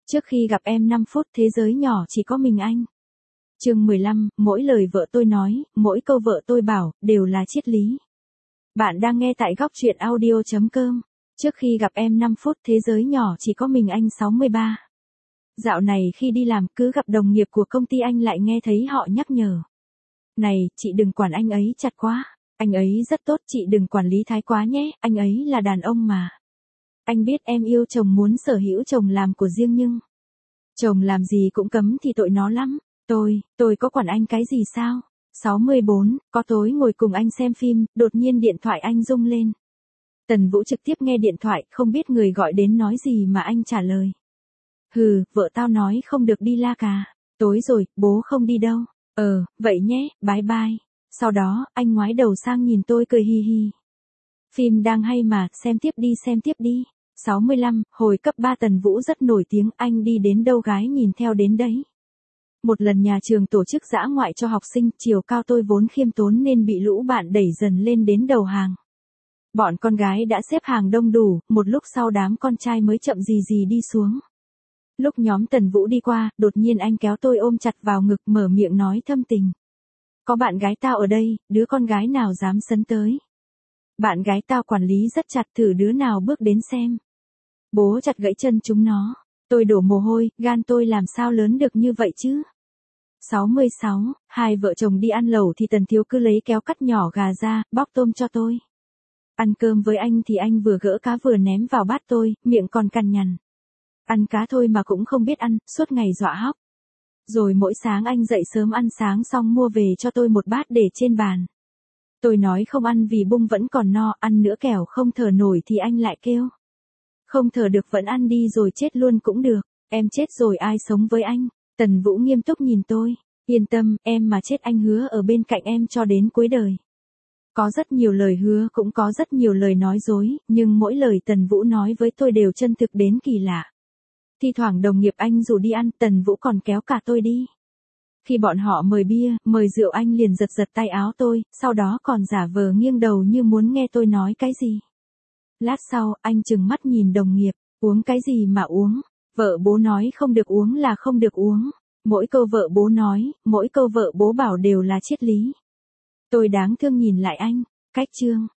Trước khi gặp em 5 phút thế giới nhỏ chỉ có mình anh. Chương 15, mỗi lời vợ tôi nói, mỗi câu vợ tôi bảo, đều là triết lý. Bạn đang nghe tại góc truyện audio.com. Trước khi gặp em 5 phút thế giới nhỏ chỉ có mình anh 63. Dạo này khi đi làm cứ gặp đồng nghiệp của công ty anh lại nghe thấy họ nhắc nhở. Này, chị đừng quản anh ấy chặt quá. Anh ấy rất tốt, chị đừng quản lý thái quá nhé, anh ấy là đàn ông mà. Anh biết em yêu chồng muốn sở hữu chồng làm của riêng nhưng chồng làm gì cũng cấm thì tội nó lắm. Tôi có quản anh cái gì sao? 64, có tối ngồi cùng anh xem phim, đột nhiên điện thoại anh rung lên. Tần Vũ trực tiếp nghe điện thoại, không biết người gọi đến nói gì mà anh trả lời. Hừ, vợ tao nói không được đi la cà. Tối rồi, bố không đi đâu. Vậy nhé, bye bye. Sau đó, anh ngoái đầu sang nhìn tôi cười hi hi. Phim đang hay mà, xem tiếp đi. 65, hồi cấp 3 Tần Vũ rất nổi tiếng, anh đi đến đâu gái nhìn theo đến đấy. Một lần nhà trường tổ chức dã ngoại cho học sinh, chiều cao tôi vốn khiêm tốn nên bị lũ bạn đẩy dần lên đến đầu hàng. Bọn con gái đã xếp hàng đông đủ, một lúc sau đám con trai mới chậm gì đi xuống. Lúc nhóm Tần Vũ đi qua, đột nhiên anh kéo tôi ôm chặt vào ngực mở miệng nói thâm tình. Có bạn gái tao ở đây, đứa con gái nào dám sấn tới. Bạn gái tao quản lý rất chặt, thử đứa nào bước đến xem. Bố chặt gãy chân chúng nó. Tôi đổ mồ hôi, gan tôi làm sao lớn được như vậy chứ. 66, hai vợ chồng đi ăn lẩu thì Tần Thiếu cứ lấy kéo cắt nhỏ gà ra, bóc tôm cho tôi. Ăn cơm với anh thì anh vừa gỡ cá vừa ném vào bát tôi, miệng còn cằn nhằn. Ăn cá thôi mà cũng không biết ăn, suốt ngày dọa hóc. Rồi mỗi sáng anh dậy sớm ăn sáng xong mua về cho tôi một bát để trên bàn. Tôi nói không ăn vì bụng vẫn còn no, ăn nữa kẻo không thở nổi thì anh lại kêu. Không thở được vẫn ăn đi rồi chết luôn cũng được, em chết rồi ai sống với anh. Tần Vũ nghiêm túc nhìn tôi, yên tâm, em mà chết anh hứa ở bên cạnh em cho đến cuối đời. Có rất nhiều lời hứa cũng có rất nhiều lời nói dối, nhưng mỗi lời Tần Vũ nói với tôi đều chân thực đến kỳ lạ. Thi thoảng đồng nghiệp anh rủ đi ăn, Tần Vũ còn kéo cả tôi đi. Khi bọn họ mời bia, mời rượu anh liền giật tay áo tôi, sau đó còn giả vờ nghiêng đầu như muốn nghe tôi nói cái gì. Lát sau, anh trừng mắt nhìn đồng nghiệp, uống cái gì mà uống, vợ bố nói không được uống là không được uống. Mỗi câu vợ bố nói, mỗi câu vợ bố bảo đều là triết lý. Tôi đáng thương nhìn lại anh, cách chương.